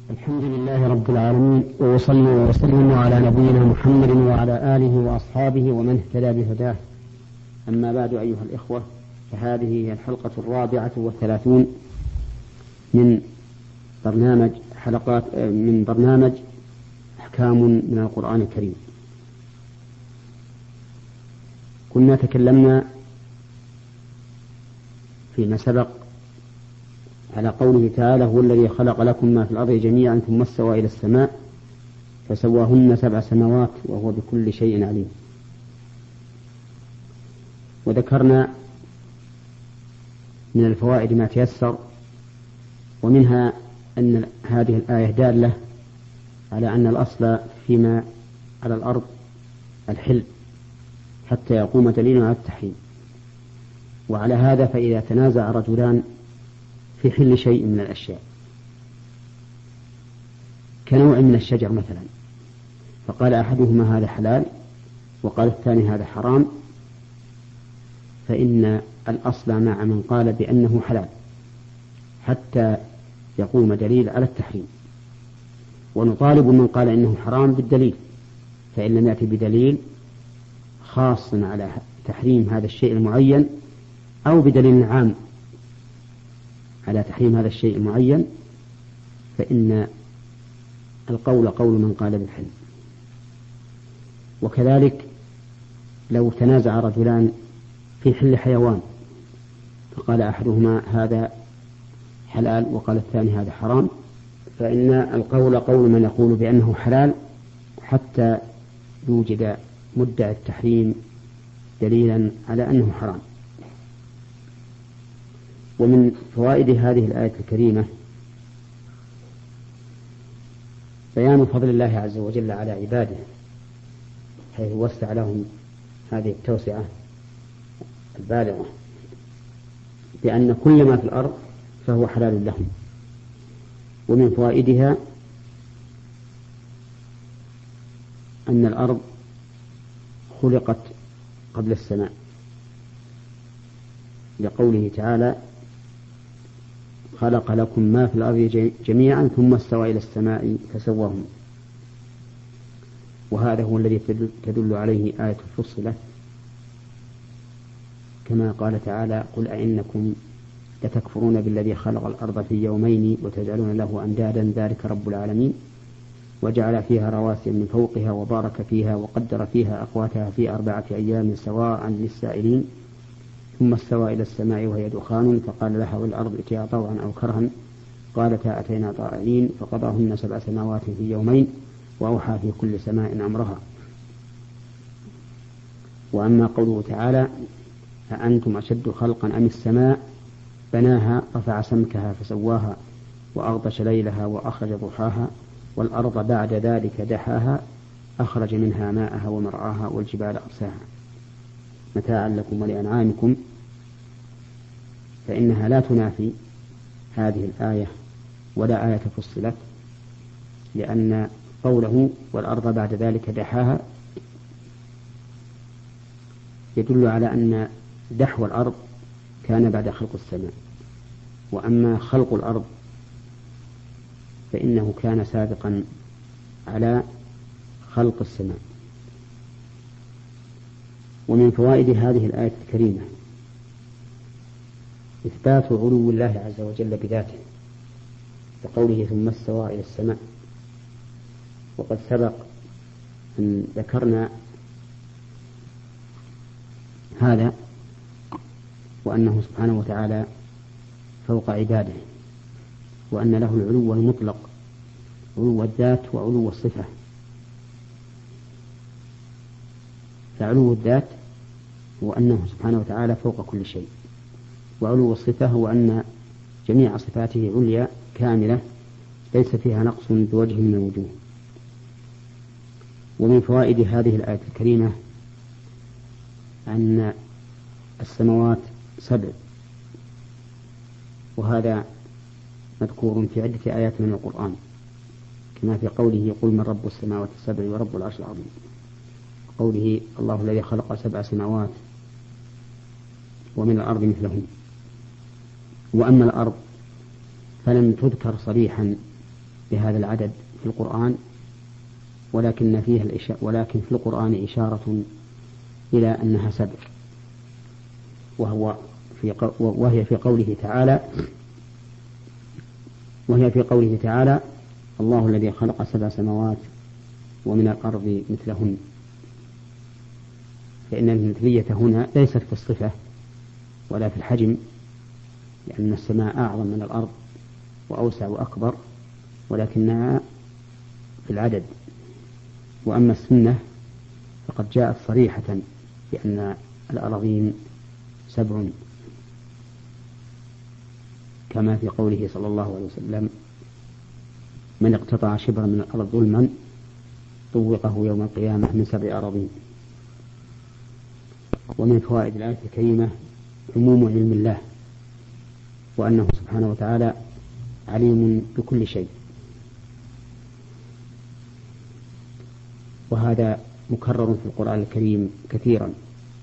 الحمد لله رب العالمين، وصلى وسلم على نبينا محمد وعلى آله وأصحابه ومن اهتدى بهداه. أما بعد، أيها الإخوة، فهذه هي الحلقة 34 من برنامج أحكام من القرآن الكريم. كنا تكلمنا فيما سبق على قوله تعالى: هو الذي خلق لكم ما في الأرض جميعا ثم استوى إلى السماء فسواهن 7 سماوات وهو بكل شيء عليم. وذكرنا من الفوائد ما تيسر، ومنها أن هذه الآية دالة على أن الأصل فيما على الأرض الحل حتى يقوم دليل على التحريم. وعلى هذا فإذا تنازع رجلان في حل شيء من الأشياء كنوع من الشجر مثلا، فقال أحدهما هذا حلال وقال الثاني هذا حرام، فإن الأصل مع من قال بأنه حلال حتى يقوم دليل على التحريم، ونطالب من قال إنه حرام بالدليل، فإن لم يأتي بدليل خاص على تحريم هذا الشيء المعين أو بدليل عام على تحريم هذا الشيء المعين، فإن القول قول من قال بالحل. وكذلك لو تنازع رجلان في حل حيوان فقال أحدهما هذا حلال وقال الثاني هذا حرام، فإن القول قول من يقول بأنه حلال حتى يوجد مدعي التحريم دليلا على أنه حرام. ومن فوائد هذه الآية الكريمة بيان فضل الله عز وجل على عباده، حيث وسع لهم هذه التوسعة البالغة بأن كل ما في الأرض فهو حلال لهم. ومن فوائدها أن الأرض خلقت قبل السماء، لقوله تعالى: خلق لكم ما في الأرض جميعا ثم استوى إلى السماء فسواهن. وهذا هو الذي تدل عليه آية فصلت، كما قال تعالى: قل أئنكم لتكفرون بالذي خلق الأرض في يومين وتجعلون له أندادا ذلك رب العالمين وجعل فيها رواسي من فوقها وبارك فيها وقدر فيها أقواتها في 4 أيام سواء للسائلين ثم استوى إلى السماء وهي دخان فقال لها والأرض ائتيا طوعا أو كرها قالتا أتينا طائعين فقضاهن 7 سماوات في يومين وأوحى في كل سماء أمرها. وأما قوله تعالى: أأنتم أشد خلقا أم السماء بناها رفع سمكها فسواها وأغطش ليلها وأخرج ضحاها والأرض بعد ذلك دحاها أخرج منها ماءها ومرعاها والجبال أرساها متاعا لكم ولأنعامكم، فإنها لا تنافي هذه الآية ولا آية فصلت، لأن قوله والأرض بعد ذلك دحاها يدل على أن دحو الأرض كان بعد خلق السماء، وأما خلق الأرض فإنه كان سابقا على خلق السماء. ومن فوائد هذه الآية الكريمة إثبات علو الله عز وجل بذاته، كقوله ثم استوى إلى السماء. وقد سبق أن ذكرنا هذا، وأنه سبحانه وتعالى فوق عباده، وأن له العلو المطلق، علو الذات وعلو الصفة. فعلو الذات هو أنه سبحانه وتعالى فوق كل شيء، وعلو الصفة هو أن جميع صفاته عليا كاملة ليس فيها نقص بوجه من الوجوه. ومن فوائد هذه الآية الكريمة أن السماوات 7، وهذا مذكور في عدة آيات من القرآن، كما في قوله: قل من رب السماوات ال7 ورب العرش العظيم، قوله: الله الذي خلق 7 سماوات ومن الأرض مثلهن. وأما الأرض فلم تذكر صريحا بهذا العدد في القرآن، ولكن في القرآن إشارة إلى أنها 7، وهي في قوله تعالى الله الذي خلق 7 سماوات ومن الأرض مثلهن. فإن المثلية هنا ليست في الصفة ولا في الحجم، لأن السماء أعظم من الأرض وأوسع وأكبر، ولكنها في العدد. وأما السنة فقد جاءت صريحة بأن الأراضين 7، كما في قوله صلى الله عليه وسلم من اقتطع شبرا من الأرض ظلما طوقه يوم القيامة من 7 أراضين. ومن فوائد الآية الكريمة عموم علم الله، وأنه سبحانه وتعالى عليم بكل شيء، وهذا مكرر في القرآن الكريم كثيرا،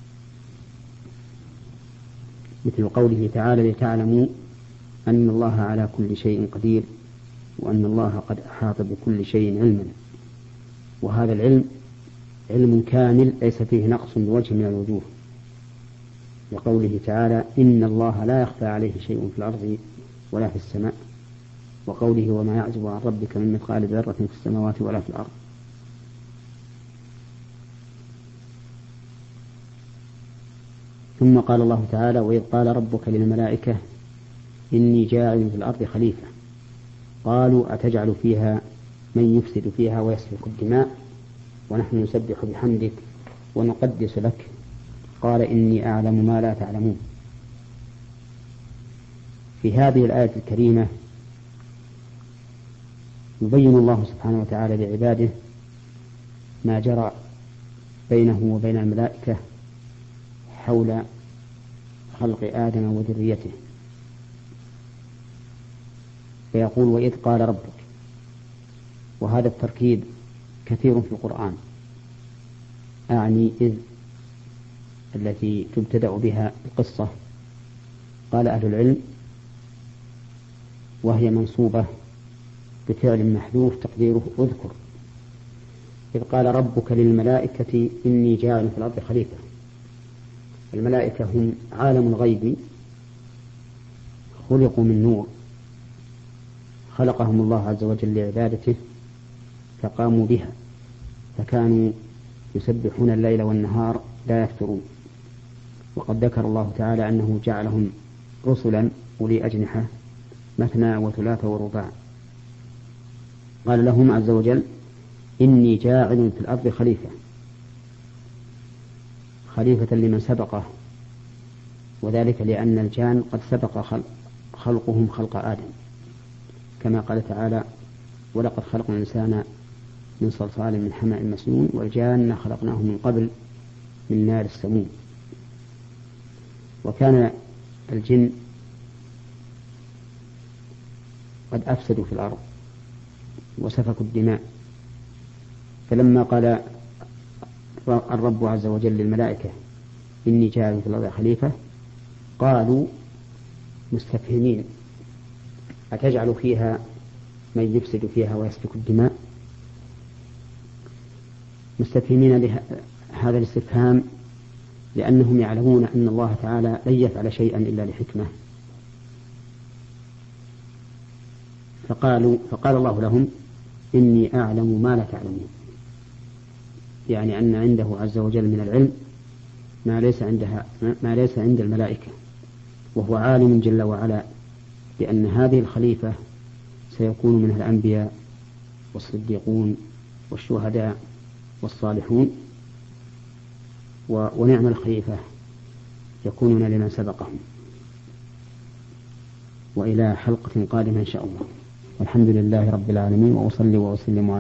مثل قوله تعالى لتعلموا أن الله على كل شيء قدير وأن الله قد أحاط بكل شيء علما. وهذا العلم علم كامل ليس فيه نقص بوجه من الوجوه، لقوله تعالى إن الله لا يخفى عليه شيء في الأرض ولا في السماء، وقوله وما يعزب عن ربك من مثقال ذرة في السماوات ولا في الأرض. ثم قال الله تعالى وإذ قال ربك للملائكة إني جاعل في الأرض خليفة قالوا أتجعل فيها من يفسد فيها ويسفك الدماء ونحن نسبح بحمدك ونقدس لك قال إني أعلم ما لا تعلمون. في هذه الآية الكريمة يبين الله سبحانه وتعالى لعباده ما جرى بينه وبين الملائكة حول خلق آدم وذريته، فيقول وإذ قال ربك، وهذا التركيب كثير في القرآن، أعني إذ التي تبتدأ بها القصة. قال أهل العلم وهي منصوبة بفعل محذوف تقديره اذكر. إذ قال ربك للملائكة إني جاعل في الأرض خليفة. الملائكة هم عالم الغيب، خلقوا من نور، خلقهم الله عز وجل لعبادته فقاموا بها، فكانوا يسبحون الليل والنهار لا يفترون. وقد ذكر الله تعالى أنه جعلهم رسلا أولي أجنحة مثنى وثلاث ورباع. قال لهم عز وجل إني جاعل في الأرض خليفة لمن سبقه، وذلك لأن الجان قد سبق خلقهم خلق آدم، كما قال تعالى ولقد خلقنا الإنسان من صلصال من حمأ مسنون والجان خلقناه من قبل من نار السموم. وكان الجن قد أفسدوا في الأرض وسفكوا الدماء، فلما قال الرب عز وجل للملائكة إني جاعل في الأرض خليفة قالوا مستفهمين أتجعل فيها من يفسد فيها ويسفك الدماء، مستفهمين هذا الاستفهام لأنهم يعلمون أن الله تعالى لن يفعل شيئا إلا لحكمة. فقال الله لهم إني أعلم ما لا تعلمون، يعني أن عنده عز وجل من العلم ما ليس عند الملائكة، وهو عالم جل وعلا بأن هذه الخليفة سيكون منها الأنبياء والصديقون والشهداء والصالحون، ونعم الخليفة يكونون لمن سبقهم. وإلى حلقة قادمة إن شاء الله، والحمد لله رب العالمين، وأصلي وأسلم